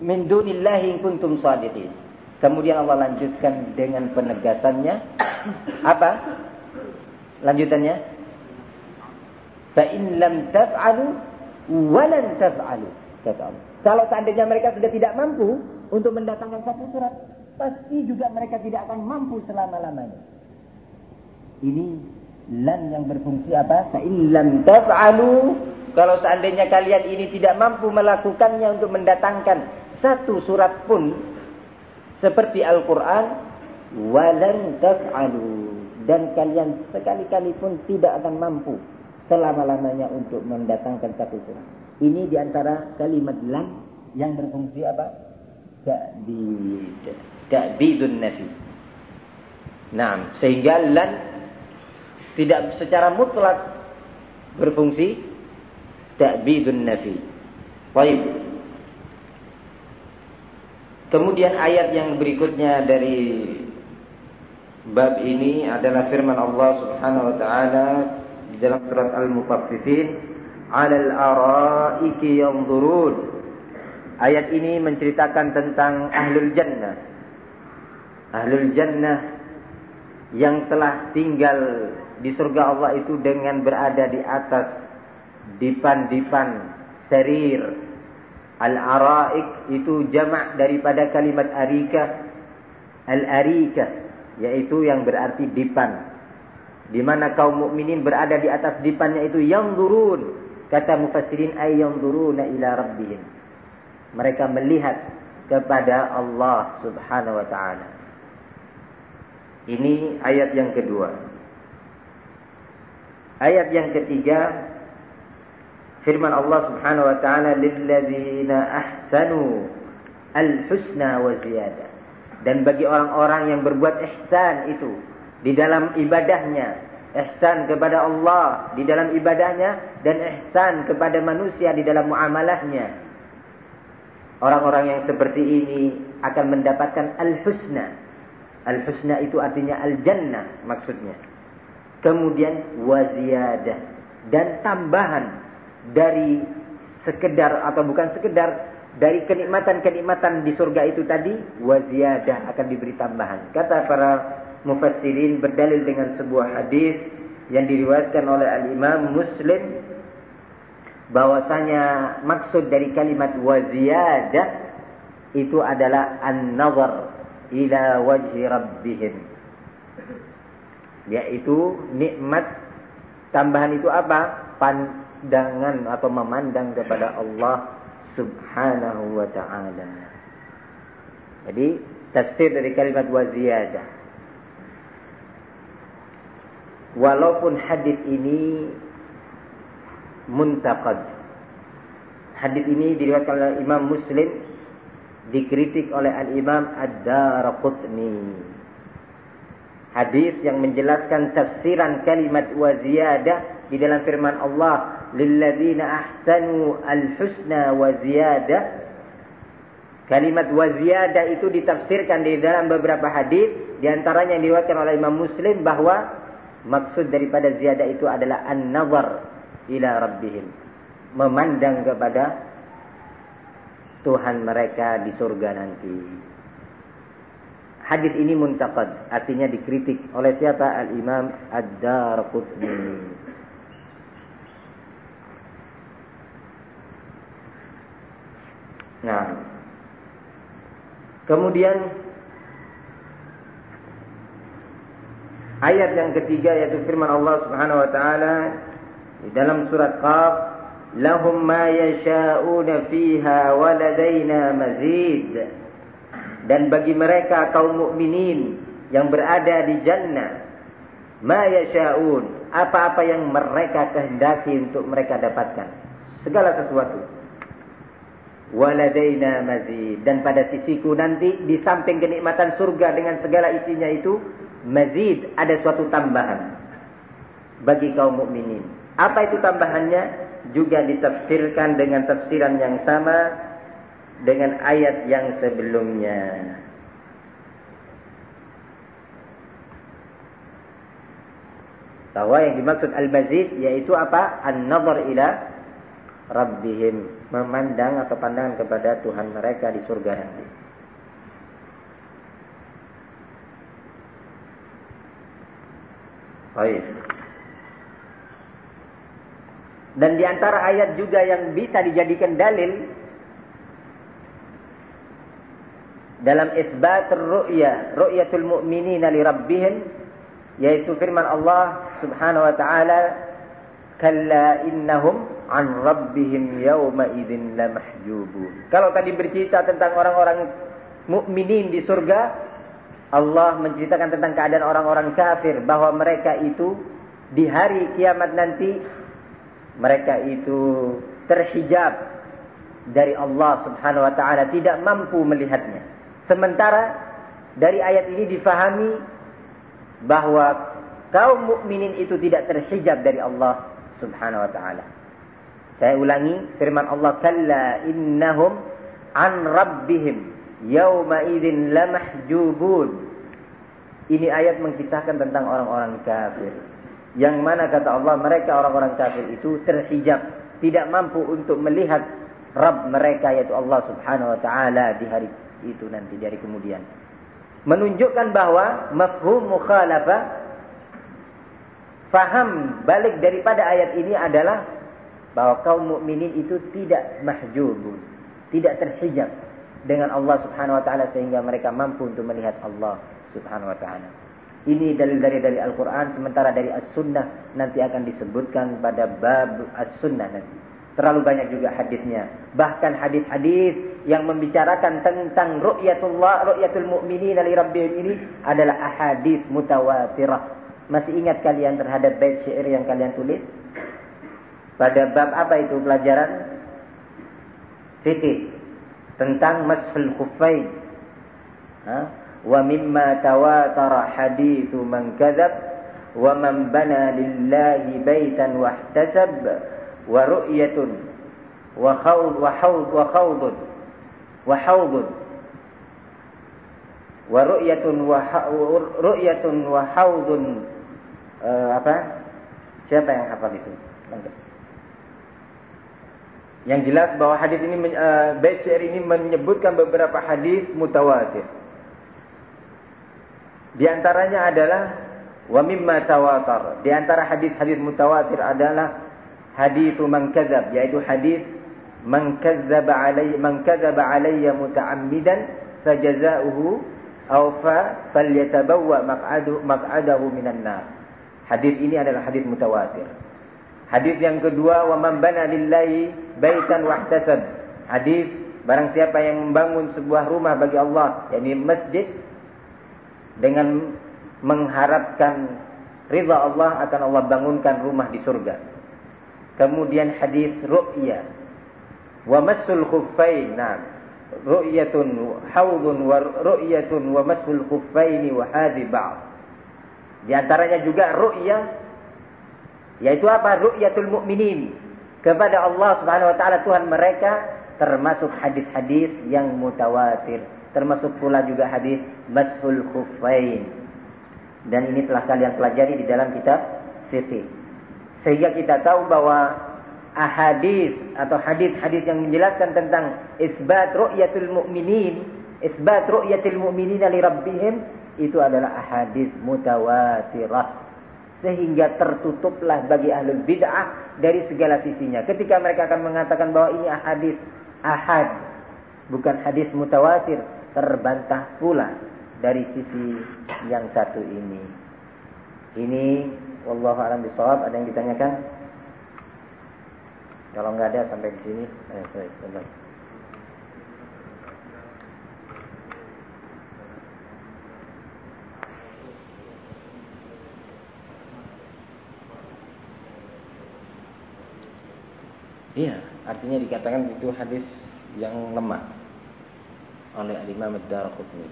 min dunillahi in kuntum shadiqin. Kemudian Allah lanjutkan dengan penegasannya. Apa? Lanjutannya. Fa in lam taf'alu wa lan taf'alu. Kalau seandainya mereka sudah tidak mampu untuk mendatangkan satu surat, pasti juga mereka tidak akan mampu selama-lamanya. Ini lan yang berfungsi apa? Fa in lam taf'alu, kalau seandainya kalian ini tidak mampu melakukannya untuk mendatangkan satu surat pun seperti Al-Quran, walan taf'alu, dan kalian sekali-kali pun tidak akan mampu selama-lamanya untuk mendatangkan satu surat. Ini diantara kalimat lam yang berfungsi apa? Ta'bidun nafi. Nah, sehingga lan tidak secara mutlak berfungsi ta'bidun nafi. Baik. Kemudian ayat yang berikutnya dari bab ini adalah firman Allah Subhanahu wa taala di dalam surat Al-Mutaffifin, 'alal araiki yanzurun. Ayat ini menceritakan tentang ahlul jannah. Ahlul jannah yang telah tinggal di surga Allah itu dengan berada di atas dipan-dipan serir. Al-araik itu jamak daripada kalimat arika. Al-arika yaitu yang berarti dipan, di mana kaum mukminin berada di atas dipannya itu yanzurun. Kata mufassirin ay yanzuruna ila rabbihim. Mereka melihat kepada Allah Subhanahu wa taala. Ini ayat yang kedua. Ayat yang ketiga, firman Allah Subhanahu wa taala, lilladzina ahsanu al-husna wa ziyadah. Dan bagi orang-orang yang berbuat ihsan itu di dalam ibadahnya, ihsan kepada Allah di dalam ibadahnya dan ihsan kepada manusia di dalam muamalahnya, orang-orang yang seperti ini akan mendapatkan al-husna. Al-husna itu artinya al-jannah maksudnya. Kemudian wa ziyadah, dan tambahan dari sekedar atau bukan sekedar dari kenikmatan-kenikmatan di surga itu tadi, wa ziyadah, akan diberi tambahan. Kata para mufassirin berdalil dengan sebuah hadis yang diriwayatkan oleh al-Imam Muslim, bahwasanya maksud dari kalimat wa ziyadah itu adalah an-nazar ila wajhi rabbihim, yaitu nikmat tambahan itu apa? Pandangan atau memandang kepada Allah Subhanahu wa ta'ala. Jadi tafsir dari kalimat wa ziyadah, walaupun hadis ini muntaqad, hadis ini diriwayatkan oleh Imam Muslim, dikritik oleh al-Imam Ad-Darqutni. Hadis yang menjelaskan tafsiran kalimat wa ziyadah di dalam firman Allah, lilladzina ahsanu al-husna wa ziyadah. Kalimat wa ziyadah itu ditafsirkan di dalam beberapa hadis, di antaranya yang diriwayatkan oleh Imam Muslim, bahwa maksud daripada ziyadah itu adalah an-nazar ila rabbihim, memandang kepada Tuhan mereka di surga nanti. Hadis ini muntaqad, artinya dikritik oleh siapa? Al-Imam Ad-Darqutni. Nah, kemudian ayat yang ketiga yaitu firman Allah Subhanahu wa taala di dalam surat Qaf, lahum ma yasha'una fiha wa ladaina mazid. Dan bagi mereka kaum mukminin yang berada di jannah, ma yasha'un, apa-apa yang mereka kehendaki untuk mereka dapatkan, segala sesuatu. Waladaina mazid, dan pada sisiku nanti di samping kenikmatan surga dengan segala isinya itu, mazid, ada suatu tambahan bagi kaum mukminin. Apa itu tambahannya? Juga ditafsirkan dengan tafsiran yang sama dengan ayat yang sebelumnya. Bahwa yang dimaksud al-mazid yaitu apa? An-nazar ila rabbihim, memandang atau pandangan kepada Tuhan mereka di surga nanti. Baik. Dan di antara ayat juga yang bisa dijadikan dalil dalam isbat ru'yatul mu'minina li rabbihim, yaitu firman Allah Subhanahu wa taala, kalla innahum an rabbihim yawma idzin lamahjubun. Kalau tadi bercerita tentang orang-orang mukminin di surga, Allah menceritakan tentang keadaan orang-orang kafir bahwa mereka itu di hari kiamat nanti mereka itu terhijab dari Allah Subhanahu wa taala, tidak mampu melihatnya. Sementara dari ayat ini difahami bahwa kaum mukminin itu tidak terhijab dari Allah Subhanahu wa taala. Saya ulangi firman Allah, kalla innahum an rabbihim yauma idzin lamahjubun. Ini ayat mengisahkan tentang orang-orang kafir, yang mana kata Allah mereka orang-orang kafir itu terhijab, tidak mampu untuk melihat Rabb mereka yaitu Allah Subhanahu wa taala di hari itu nanti, di hari kemudian. Menunjukkan bahwa mafhum mukhalafah, faham balik daripada ayat ini adalah bahwa kaum mukminin itu tidak mahjubun, tidak terhijab dengan Allah Subhanahu wa taala sehingga mereka mampu untuk melihat Allah Subhanahu wa taala. Ini dalil dari Al-Quran, sementara dari As-Sunnah nanti akan disebutkan pada bab As-Sunnah nanti. Terlalu banyak juga hadisnya. Bahkan hadis-hadis yang membicarakan tentang ru'yatul mu'minin li rabbihim ini adalah ahadits mutawatirah. Masih ingat kalian terhadap bait syair yang kalian tulis? Pada bab apa itu pelajaran? Fikih. Tentang mashul khuffain. Wa mimma tawatara hadithu man kadzab wa man bana lillahi baitan wahtasab wa ru'yatun wa khawd wa hawd wa khawdun wa hawdun wa ru'yatun wa hawdun. Apa? Siapa yang hafal itu? Yang jelas bahwa hadis ini bait syair ini menyebutkan beberapa hadis mutawatir. Di antaranya adalah wa mimma tawatar. Di antara hadis-hadis mutawatir adalah haditsu man kadzab, yaitu hadis man kadzaba alayya muta'ammidan fajazauhu aw falyatabawwa maq'adahu minan nar. Hadis ini adalah hadis mutawatir. Hadis yang kedua, wa man bana lillahi baitan wahtasab. Hadis barang siapa yang membangun sebuah rumah bagi Allah, yakni masjid, dengan mengharapkan ridha Allah, akan Allah bangunkan rumah di surga. Kemudian hadis ru'ya wa massul khuffain. Nah, ru'yatun haudun wa ru'yatun wa massul khuffaini wa hadhi ba'd. Di antaranya juga ru'ya, yaitu apa? Ru'yatul mu'minin kepada Allah Subhanahu wa taala Tuhan mereka, termasuk hadis-hadis yang mutawatir. Termasuk pula juga hadis mashul khuffain. Dan ini telah kalian pelajari di dalam kitab fiqh. Sehingga kita tahu bahwa ahadis atau hadis-hadis yang menjelaskan tentang isbat ru'yatul mu'minina li rabbihim, itu adalah ahadis mutawatirah. Sehingga tertutuplah bagi ahlul bid'ah dari segala sisinya. Ketika mereka akan mengatakan bahwa ini ahadis ahad, bukan hadis mutawatir, terbantah pula dari sisi yang satu ini. Ini wallahu a'lam bishawab. Ada yang ditanyakan? Kalau enggak ada sampai di sini. Baik. Iya, artinya dikatakan itu hadis yang lemah oleh Imam Ad-Darqutni.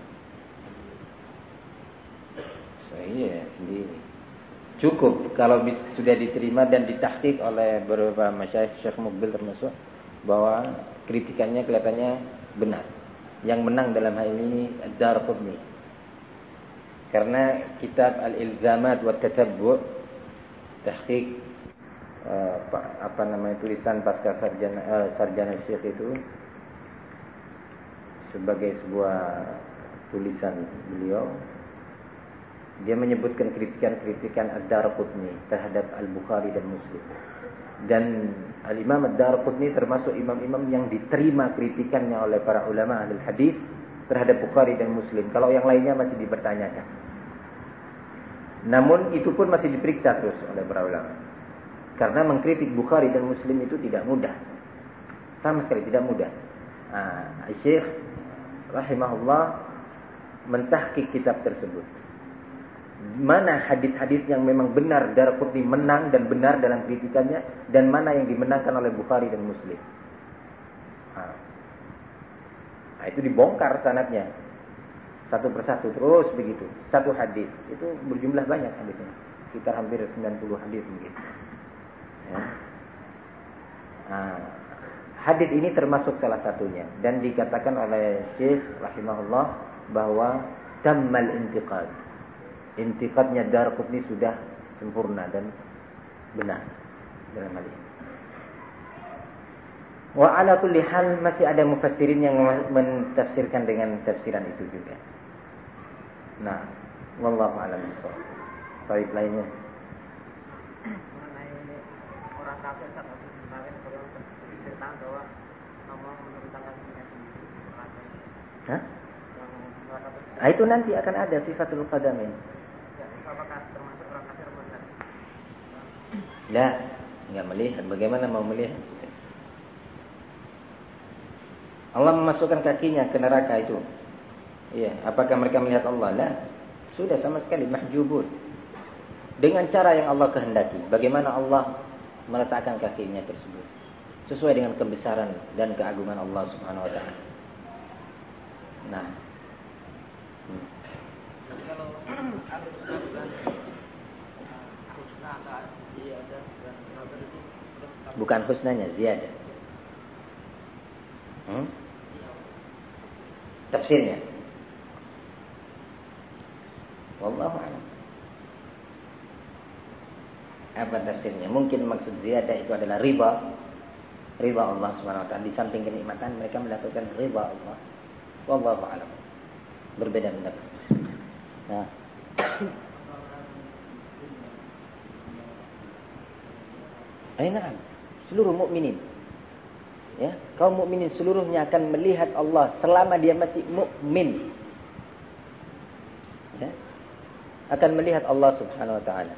Saya sendiri cukup kalau sudah diterima dan ditahqiq oleh beberapa masyayikh, Syekh Muqbil termasuk, bahwa kritikannya kelihatannya benar. Yang menang dalam hal ini Ad-Darqutni, karena kitab Al-Ilzamat wa Tatabbu' tahqiq tulisan pasca sarjana syekh itu sebagai sebuah tulisan beliau. Dia menyebutkan kritikan-kritikan Ad-Darqutni terhadap Al-Bukhari dan Muslim. Dan Al-Imam Ad-Darqutni termasuk imam-imam yang diterima kritikannya oleh para ulama ahli hadis terhadap Bukhari dan Muslim. Kalau yang lainnya masih dipertanyakan. Namun itu pun masih diperiksa terus oleh para ulama. Karena mengkritik Bukhari dan Muslim itu tidak mudah. Sama sekali tidak mudah. Syekh rahimahullah mentahqiq kitab tersebut. Mana hadis-hadis yang memang benar Darqutni menang dan benar dalam kritikannya, dan mana yang dimenangkan oleh Bukhari dan Muslim. Itu dibongkar sanadnya satu persatu terus begitu. Satu hadis itu berjumlah banyak hadisnya, sekitar hampir 90 hadis begitu. Hadis ini termasuk salah satunya, dan dikatakan oleh Syekh rahimahullah bahwa tammal intiqad. Intiqadnya Darqutni sudah sempurna dan benar dalam hal ini. Wa ala kulli hal masih ada mufassirin yang mentafsirkan dengan tafsiran itu juga. Nah, wallahu a'lam bishawab. Baik lainnya. Mengenai orang kafir saat kemarin kalau diceritakan bahwa Allah menentangkan dirinya sendiri. Hah? Itu nanti akan ada sifatul qadamin. Apakah termasuk orang kafir melihat? Lah, enggak melihat. Bagaimana mau melihat? Allah memasukkan kakinya ke neraka itu. Iya, apakah mereka melihat Allah? Lah, sudah sama sekali mahjubun. Dengan cara yang Allah kehendaki. Bagaimana Allah meletakkan kakinya tersebut? Sesuai dengan kebesaran dan keagungan Allah Subhanahu wa taala. Nah, kalau ada husna atau ziyadah dan nazar itu bukan husnanya, ziyadah. Tafsirnya. Wallahu a'lam. Apa tafsirnya? Mungkin maksud ziyadah itu adalah riba Allah Subhanahu wa taala. Di samping kenikmatan mereka mendapatkan riba Allah. Wallahu a'lam. Berbeda pendapat. Nah. Na'am. Seluruh mukminin. Ya, kaum mukminin seluruhnya akan melihat Allah selama dia masih mukmin. Ya. Akan melihat Allah Subhanahu wa taala.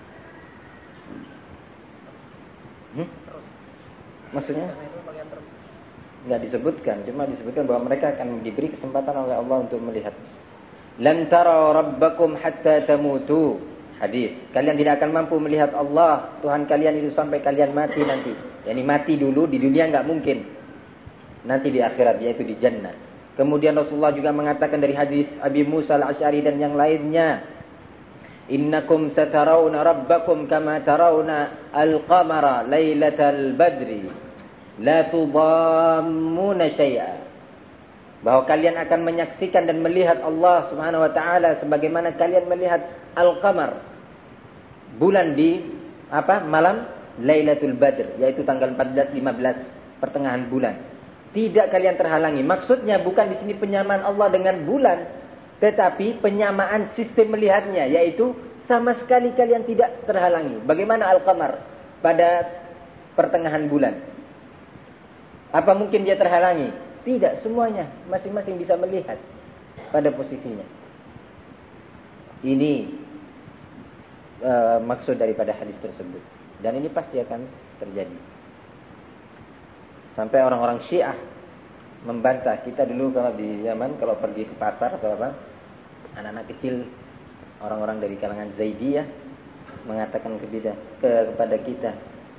Maksudnya? Enggak disebutkan, cuma disebutkan bahwa mereka akan diberi kesempatan oleh Allah untuk melihat. Lan tara rabbakum hatta tamutu. Hadis. Kalian tidak akan mampu melihat Allah, Tuhan kalian itu sampai kalian mati nanti. Yani mati dulu di dunia enggak mungkin. Nanti di akhirat, yaitu di jannah. Kemudian Rasulullah juga mengatakan dari hadis Abi Musa al-Asy'ari dan yang lainnya, innakum satarawna rabbakum kama tarawna al-qamara lailatal badri la tudammuna syai'a. Bahwa kalian akan menyaksikan dan melihat Allah Subhanahu wa taala sebagaimana kalian melihat al-qamar, bulan di malam Lailatul Badr, yaitu tanggal 14 15 pertengahan bulan. Tidak kalian terhalangi. Maksudnya bukan di sini penyamaan Allah dengan bulan, tetapi penyamaan sistem melihatnya, yaitu sama sekali kalian tidak terhalangi. Bagaimana al-qamar pada pertengahan bulan? Apa mungkin dia terhalangi? Tidak, semuanya masing-masing bisa melihat pada posisinya. Ini maksud daripada hadis tersebut, dan ini pasti akan terjadi. Sampai orang-orang Syiah membantah. Kita dulu kalau di zaman kalau pergi ke pasar atau anak-anak kecil, orang-orang dari kalangan Zaidiyah mengatakan kepada kita,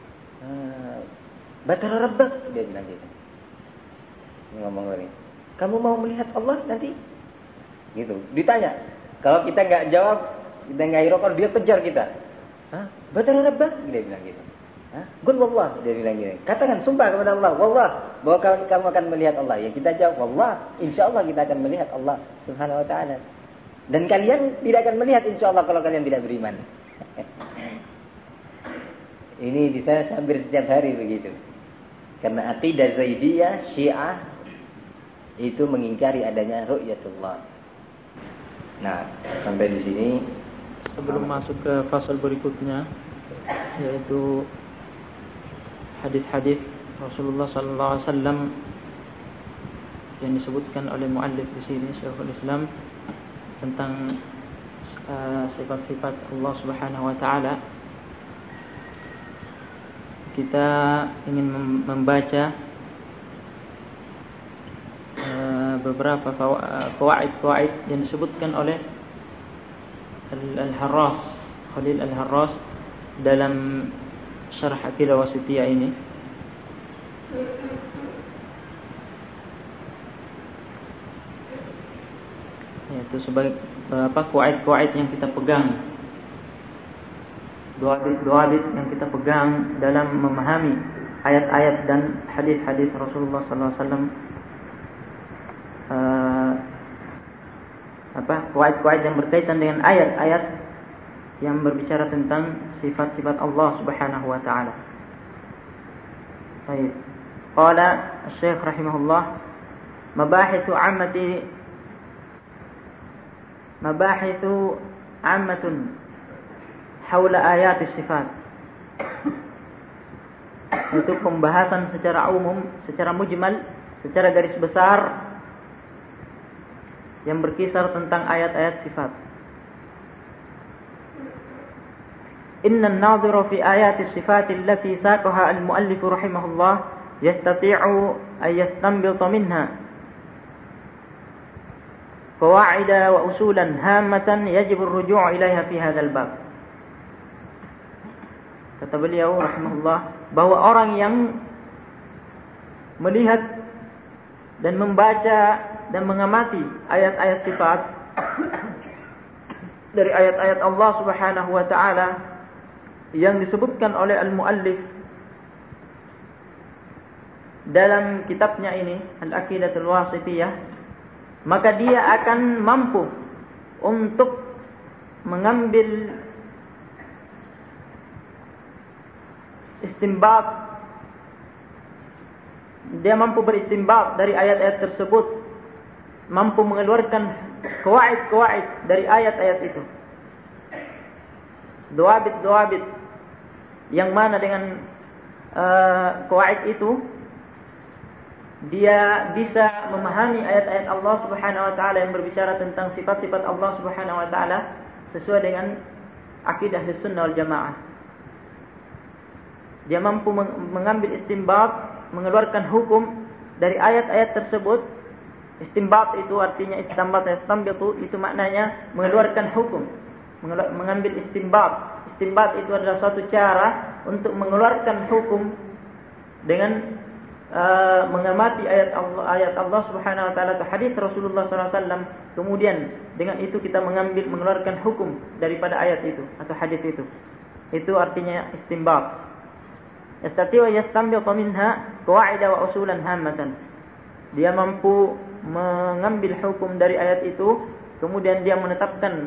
Batara Rabbak, dia bilang gitu. Ngomong lagi, kamu mau melihat Allah nanti? Gitu. Ditanya. Kalau kita nggak jawab, kita nggak hiraukan, dia kejar kita. Batara Rabbak, dia bilang gitu. Qul wallah, dia bilang gini. Katakan sumpah kepada Allah, wallah, bahwa kamu akan melihat Allah. Ya kita jawab, wallah, insyaallah kita akan melihat Allah Subhanahu wa taala. Dan kalian tidak akan melihat insyaallah kalau kalian tidak beriman. Ini di sana hampir setiap hari begitu. Karena aqidah Zaidiyah, Syiah itu mengingkari adanya ru'yatullah. Nah, sampai di sini. Sebelum masuk ke fasal berikutnya, yaitu hadis-hadis Rasulullah SAW yang disebutkan oleh muallif di sini, Syekhul Islam, tentang sifat-sifat Allah Subhanahu wa taala. Kita ingin membaca beberapa fawaid yang disebutkan oleh Al-Harras, Khalil Al-Harras dalam Syarah Aqidah Wasithiyah ini. Yaitu sebagai fawaid yang kita pegang, doa-doa yang kita pegang dalam memahami ayat-ayat dan hadis-hadis Rasulullah SAW. Fawaid yang berkaitan dengan ayat-ayat yang berbicara tentang sifat-sifat Allah Subhanahu wa taala. Baik. Qala Syekh rahimahullah, mabahithu ammatun haula ayat sifat. Itu pembahasan secara umum, secara mujmal, secara garis besar yang berkisar tentang ayat-ayat sifat. Inna an-nadhira fi ayati sifat allati saqaha al-muallif rahimahullah yastati'u an yastanbita minha qawaida wa usulan hammatan yajib ar-ruju' ilaiha fi hadzal bab. Kata beliau rahimahullah bahwa orang yang melihat dan membaca dan mengamati ayat-ayat sifat dari ayat-ayat Allah Subhanahu wa taala yang disebutkan oleh al-muallif dalam kitabnya ini, Al-Aqidatul Wasithiyah, maka dia akan mampu untuk mengambil istinbat. Dia mampu beristinbat dari ayat-ayat tersebut, mampu mengeluarkan kawaid-kawaid dari ayat-ayat itu, doabit yang mana dengan kawaid itu dia bisa memahami ayat-ayat Allah Subhanahu wa taala yang berbicara tentang sifat-sifat Allah Subhanahu wa taala sesuai dengan akidah Ahlussunnah wal Jamaah. Dia mampu mengambil istinbat, mengeluarkan hukum dari ayat-ayat tersebut. Istinbat itu artinya istambitu itu maknanya mengeluarkan hukum, mengambil istinbat. Istinbat itu adalah suatu cara untuk mengeluarkan hukum dengan mengamati ayat Allah Subhanahu wa taala atau hadis Rasulullah SAW. Kemudian dengan itu kita mengeluarkan hukum daripada ayat itu atau hadis itu. Itu artinya istinbat. Yastati'u yastanbitu minha qawaida wa usulan hammatan. Dia mampu mengambil hukum dari ayat itu, kemudian dia menetapkan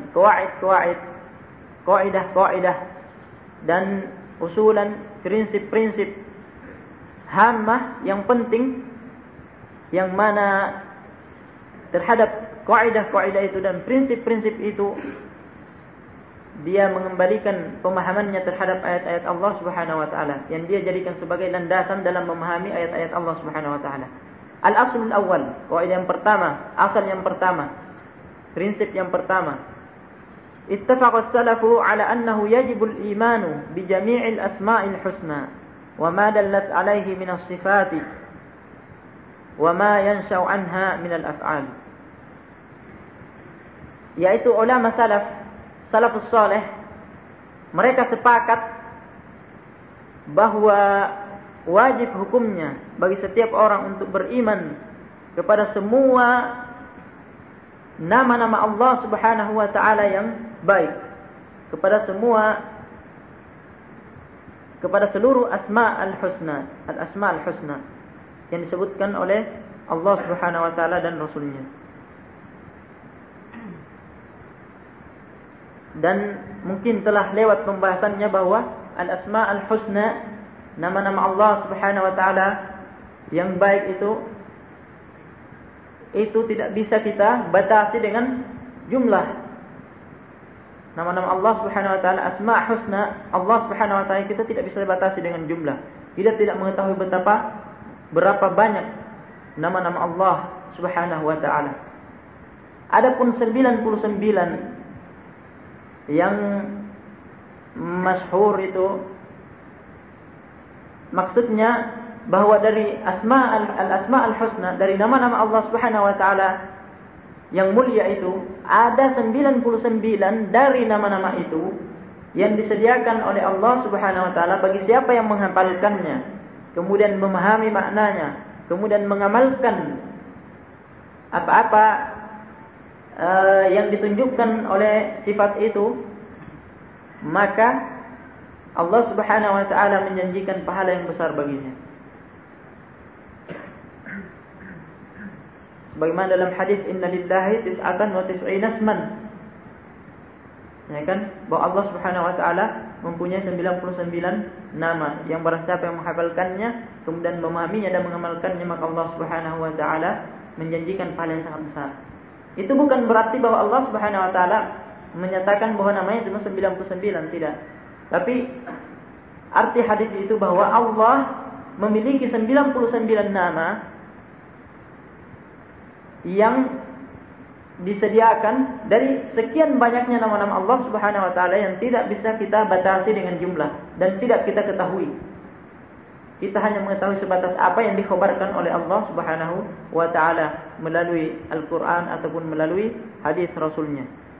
kaidah dan usulan, prinsip-prinsip hammah yang penting, yang mana terhadap kaidah itu dan prinsip-prinsip itu dia mengembalikan pemahamannya terhadap ayat-ayat Allah Subhanahu wa taala yang dia jadikan sebagai landasan dalam memahami ayat-ayat Allah Subhanahu wa taala. Al-aslul awal, kaidah yang pertama, asal yang pertama, prinsip yang pertama. Ittafaqa as-salafu ala annahu yajibu al-imanu bi jami'il asma'il husna wa ma dallat alayhi min as-sifati wa ma yansha'u anha min al-af'al. Yaitu ulama salafus saleh, mereka sepakat bahwa wajib hukumnya bagi setiap orang untuk beriman kepada semua nama-nama Allah Subhanahu wa taala yang baik, kepada seluruh al-asma al-husna yang disebutkan oleh Allah Subhanahu wa taala dan Rasulnya. Dan mungkin telah lewat pembahasannya bahwa al-asma' al-husna, nama-nama Allah Subhanahu wa taala yang baik itu tidak bisa kita batasi dengan jumlah. Nama-nama Allah Subhanahu wa taala, asma' husna Allah Subhanahu wa taala kita tidak bisa batasi dengan jumlah. Kita tidak mengetahui berapa banyak nama-nama Allah Subhanahu wa taala. Adapun 99 yang masyhur itu maksudnya bahwa dari al-asma' al-husna, dari nama-nama Allah Subhanahu wa taala yang mulia itu ada 99 dari nama-nama itu yang disediakan oleh Allah Subhanahu wa taala bagi siapa yang menghafalkannya, kemudian memahami maknanya, kemudian mengamalkan apa-apa yang ditunjukkan oleh sifat itu, maka Allah Subhanahu wa taala menjanjikan pahala yang besar baginya. Sebagaimana dalam hadis inna lillahi tis'atan wa tis'ina asman. Ya kan? Bahwa Allah Subhanahu wa taala mempunyai 99 nama yang barang siapa yang menghafalkannya kemudian memahaminya dan mengamalkannya, maka Allah Subhanahu wa taala menjanjikan pahala yang sangat besar. Itu bukan berarti bahwa Allah Subhanahu wa taala menyatakan bahwa namanya cuma 99, tidak. Tapi arti hadis itu bahwa Allah memiliki 99 nama yang disediakan dari sekian banyaknya nama-nama Allah Subhanahu wa taala yang tidak bisa kita batasi dengan jumlah dan tidak kita ketahui. Kita hanya mengetahui sebatas apa yang dikhabarkan oleh Allah Subhanahu wa taala melalui Al-Qur'an ataupun melalui hadis Rasulnya.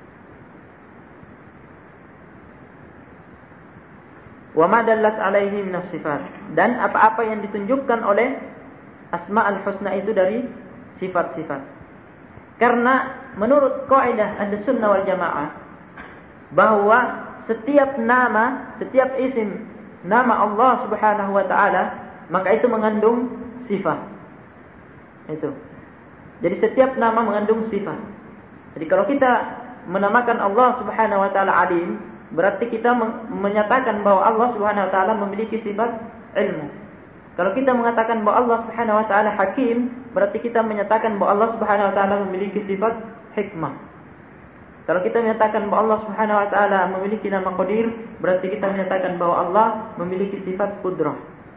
Wa ma dallat alaihi min as-sifat, dan apa-apa yang ditunjukkan oleh Asma'ul Husna itu dari sifat-sifat. Karena menurut kaidah Ahlussunnah wal Jamaah bahwa setiap nama, setiap isim nama Allah Subhanahu wa taala maka itu mengandung sifat. Itu. Jadi setiap nama mengandung sifat. Jadi kalau kita menamakan Allah Subhanahu wa taala Alim, berarti kita menyatakan bahwa Allah Subhanahu wa taala memiliki sifat ilmu. Kalau kita mengatakan bahwa Allah Subhanahu wa taala Hakim, berarti kita menyatakan bahwa Allah Subhanahu wa taala memiliki sifat hikmah. Kalau kita menyatakan bahwa Allah Subhanahu wa taala memiliki nama Qadir, berarti kita menyatakan bahwa Allah memiliki sifat qudrah.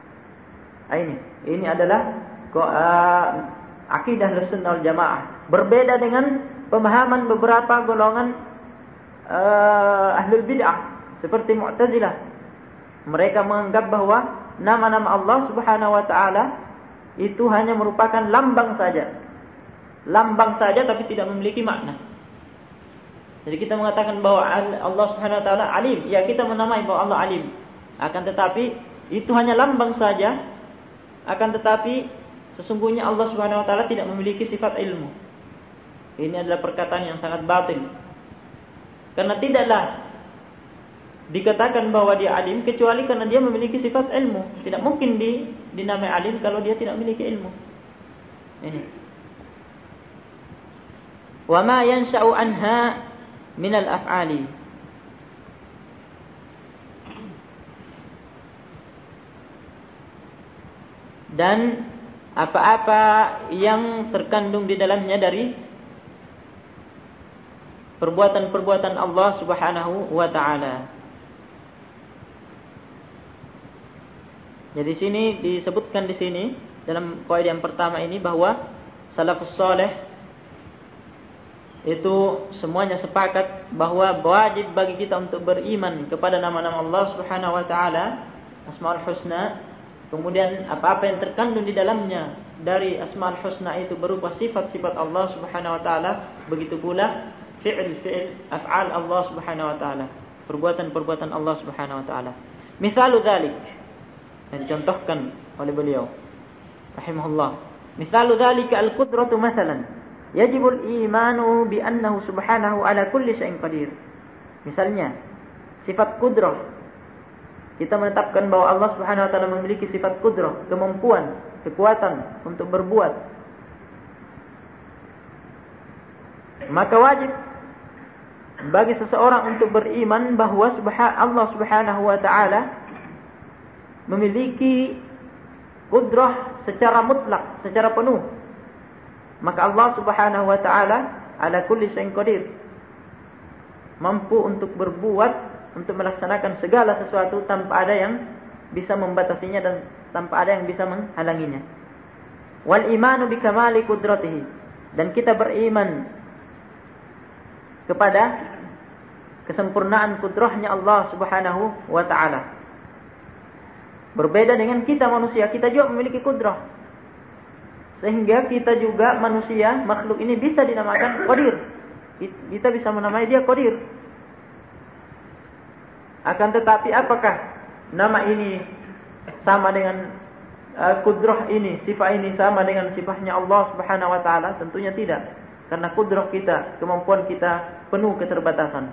Ini adalah akidah Ahlussunnah wal Jamaah. Berbeda dengan pemahaman beberapa golongan ahlul bid'ah seperti Mu'tazilah. Mereka menganggap bahwa nama-nama Allah Subhanahu wa taala itu hanya merupakan lambang saja. Lambang saja tapi tidak memiliki makna. Jadi kita mengatakan bahwa Allah Subhanahu wa taala Alim, ya kita menamai bahwa Allah Alim. Akan tetapi itu hanya lambang saja. Akan tetapi sesungguhnya Allah Subhanahu wa taala tidak memiliki sifat ilmu. Ini adalah perkataan yang sangat batil. Karena tidaklah dikatakan bahwa dia alim kecuali karena dia memiliki sifat ilmu. Tidak mungkin dinamai alim kalau dia tidak memiliki ilmu. Ini. Wa ma yansha'u anha min al-af'ali. Dan apa-apa yang terkandung di dalamnya dari perbuatan-perbuatan Allah Subhanahu wa taala. Jadi sini disebutkan di sini dalam kaidah yang pertama ini bahwa salafus saleh itu semuanya sepakat bahwa wajib bagi kita untuk beriman kepada nama-nama Allah Subhanahu wa taala, Asmaul Husna, kemudian apa-apa yang terkandung di dalamnya dari Asmaul Husna itu berupa sifat-sifat Allah Subhanahu wa taala, begitu pula fi'il af'al Allah Subhanahu wa taala, perbuatan-perbuatan Allah Subhanahu wa taala. Misalu dzalik yang dicontohkan oleh beliau rahimahullah. Misalu dzalika al-qudratu masalan. Yajibul imanu bi annahu subhanahu ala kulli syai'in qadir. Misalnya sifat qudrah. Kita menetapkan bahwa Allah Subhanahu wa taala memiliki sifat qudrah, kemampuan, kekuatan untuk berbuat. Maka wajib bagi seseorang untuk beriman bahwa Allah Subhanahu wa taala memiliki kudrah secara mutlak, secara penuh. Maka Allah Subhanahu wa taala ala kulli syai'in qadir, mampu untuk berbuat, untuk melaksanakan segala sesuatu tanpa ada yang bisa membatasinya dan tanpa ada yang bisa menghalanginya. Wal imanu bi kamali qudratihi, dan kita beriman kepada kesempurnaan kudrahnya Allah Subhanahu wa taala. Berbeda dengan kita manusia, kita juga memiliki kudrah. Sehingga kita juga manusia, makhluk ini bisa dinamakan qadir. Kita bisa menamai dia qadir. Akan tetapi apakah nama ini sama dengan kudrah ini, sifat ini sama dengan sifatnya Allah Subhanahu wa taala? Tentunya tidak. Karena kudrah kita, kemampuan kita penuh keterbatasan.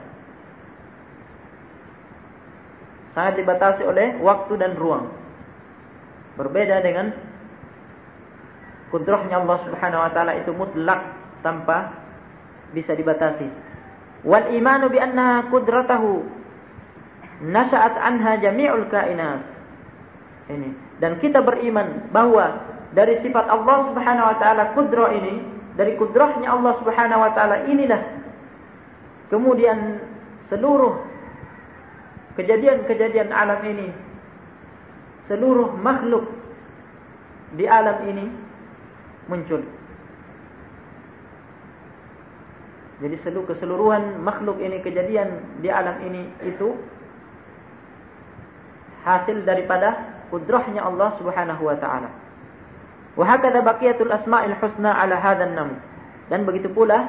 Sangat dibatasi oleh waktu dan ruang. Berbeda dengan kudrahnya Allah Subhanahu wa taala, itu mutlak tanpa bisa dibatasi. Wal imanu bi anna qudratahu nasha'at anha jami'ul kainat. Ini. Dan kita beriman bahwa dari sifat Allah Subhanahu wa taala kudrah ini, dari kudrahnya Allah Subhanahu wa taala inilah kemudian seluruh kejadian-kejadian alam ini, seluruh makhluk di alam ini muncul. Jadi keseluruhan makhluk ini, kejadian di alam ini itu hasil daripada kudrahnya Allah Subhanahu wa taala. Wa hakadha baqiyatul asma'il husna ala hadzal nam. Dan begitu pula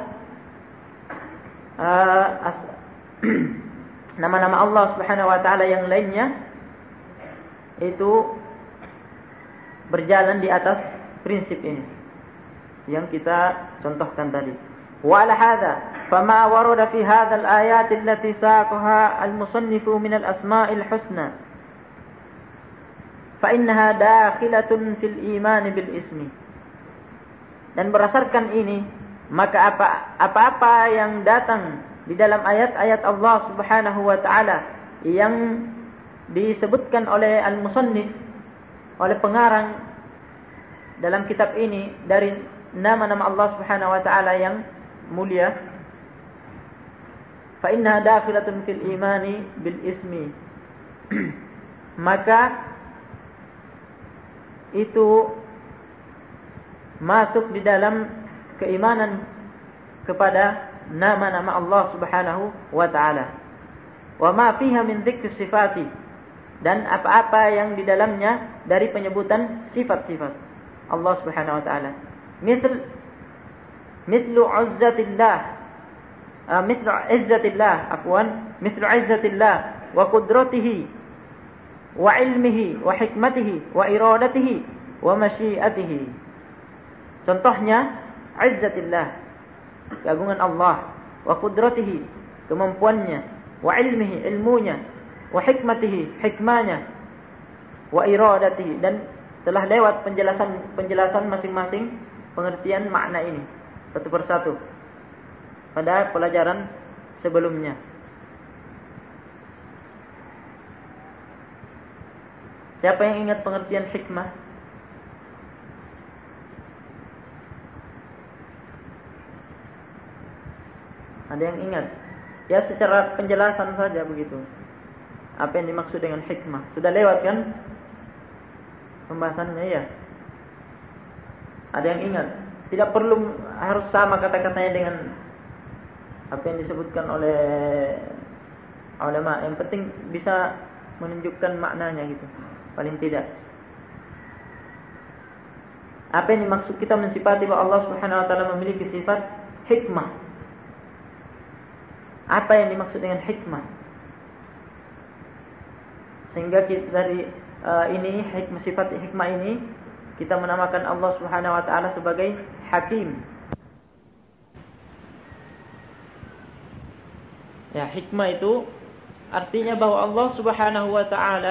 nama-nama Allah Subhanahu wa taala yang lainnya itu berjalan di atas prinsip ini yang kita contohkan tadi. Wa ala hadza fama warada fi hadzal ayat allati saqaha al-musannifu min al-asma'il husna fa innaha dakhilatun fil iman bil ismi. Dan berdasarkan ini, maka apa-apa yang datang di dalam ayat-ayat Allah Subhanahu wa taala yang disebutkan oleh al-musannif, oleh pengarang dalam kitab ini dari nama-nama Allah Subhanahu wa taala yang mulia, fa innaha dakhilatun fil imani bil ismi. Maka itu masuk di dalam keimanan kepada nama-nama Allah Subhanahu wa taala. Wa ma fiha min dzikri sifati, dan apa-apa yang di dalamnya dari penyebutan sifat-sifat Allah Subhanahu wa taala. Mithlu izzatillah wa qudratihi wa ilmihi wa hikmatihi wa iradatihi wa masyiatihi. Contohnya izzatillah, keagungan Allah, wa qudratihi, kemampuannya, wa ilmihi, ilmunya, wa hikmatihi, hikmahnya, wa iradatihi. Dan telah lewat penjelasan masing-masing pengertian makna ini satu persatu pada pelajaran sebelumnya. Siapa yang ingat pengertian hikmah? Ada yang ingat? Ya, secara penjelasan saja begitu. Apa yang dimaksud dengan hikmah? Sudah lewat kan pembahasannya, ya? Ada yang ingat? Tidak perlu harus sama kata-katanya dengan apa yang disebutkan oleh ulama. Yang penting bisa menunjukkan maknanya gitu, paling tidak. Apa yang dimaksud kita mensifati bahwa Allah Subhanahu wa taala memiliki sifat hikmah? Apa yang dimaksud dengan hikmah? Sehingga kita dari ini sifat hikmah ini kita menamakan Allah Subhanahu wa taala sebagai Hakim. Ya, hikmah itu artinya bahwa Allah Subhanahu wa taala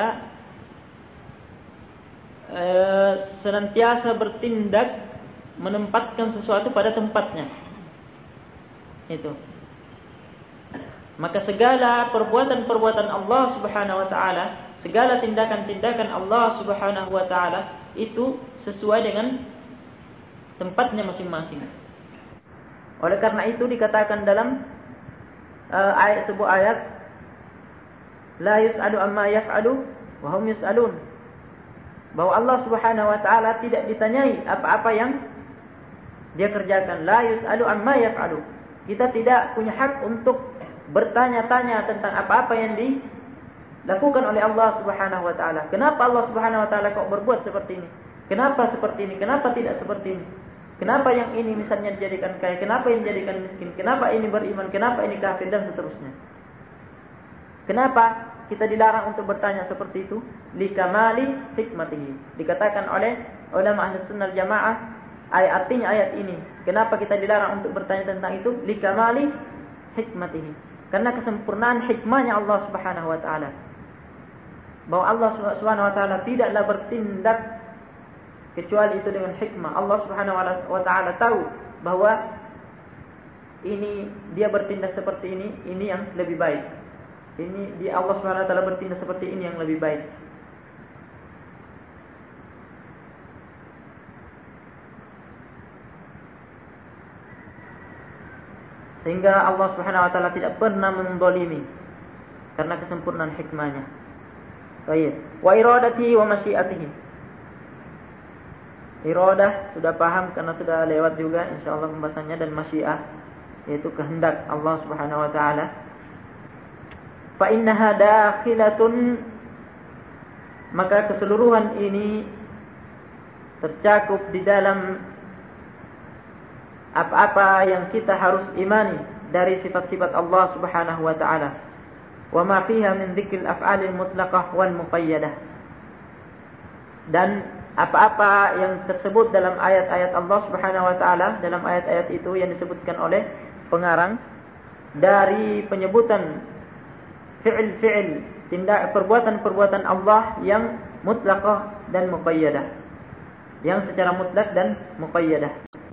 senantiasa bertindak menempatkan sesuatu pada tempatnya. Itu. Maka segala perbuatan-perbuatan Allah Subhanahu wa taala segala tindakan-tindakan Allah Subhanahu wa taala itu sesuai dengan tempatnya masing-masing. Oleh karena itu dikatakan dalam sebuah ayat, la yus'alu amma yaf'alu wa hum yus'alun, bahwa Allah Subhanahu wa taala tidak ditanyai apa-apa yang dia kerjakan. La yus'alu amma yaf'alu. Kita tidak punya hak untuk bertanya-tanya tentang apa-apa yang dilakukan oleh Allah Subhanahu wa taala. Kenapa Allah Subhanahu wa taala kok berbuat seperti ini? Kenapa seperti ini? Kenapa tidak seperti ini? Kenapa yang ini misalnya dijadikan kaya? Kenapa yang dijadikan miskin? Kenapa ini beriman? Kenapa ini kafir? Dan seterusnya. Kenapa kita dilarang untuk bertanya seperti itu? Likamali hikmatihi. Dikatakan oleh ulama ahli sunnah jamaah, artinya ayat ini, kenapa kita dilarang untuk bertanya tentang itu? Likamali hikmatihi. Karena kesempurnaan hikmahnya Allah Subhanahu wa taala. Bahwa Allah Subhanahu wa taala tidaklah bertindak kecuali itu dengan hikmah. Allah Subhanahu wa taala tahu bahwa ini dia bertindak seperti ini yang lebih baik. Ini dia Allah Subhanahu wa taala bertindak seperti ini yang lebih baik. Sehingga Allah Subhanahu wa taala tidak pernah menzalimi karena kesempurnaan hikmahnya. Baik. Wa iradatihi wa masyiatihi. Iradah sudah paham karena sudah lewat juga insyaallah pembahasannya, dan masyiah yaitu kehendak Allah Subhanahu wa taala. Fa innaha dakhilatun, maka keseluruhan ini tercakup di dalam apa-apa yang kita harus imani dari sifat-sifat Allah Subhanahu wa taala. Wa ma fiha min dzikril af'alil mutlaqah wal muqayyadah. Dan apa-apa yang tersebut dalam ayat-ayat Allah Subhanahu wa taala, dalam ayat-ayat itu yang disebutkan oleh pengarang dari penyebutan fi'il-fi'il, tindak perbuatan-perbuatan Allah yang mutlaqah dan muqayyadah, yang secara mutlak dan muqayyadah.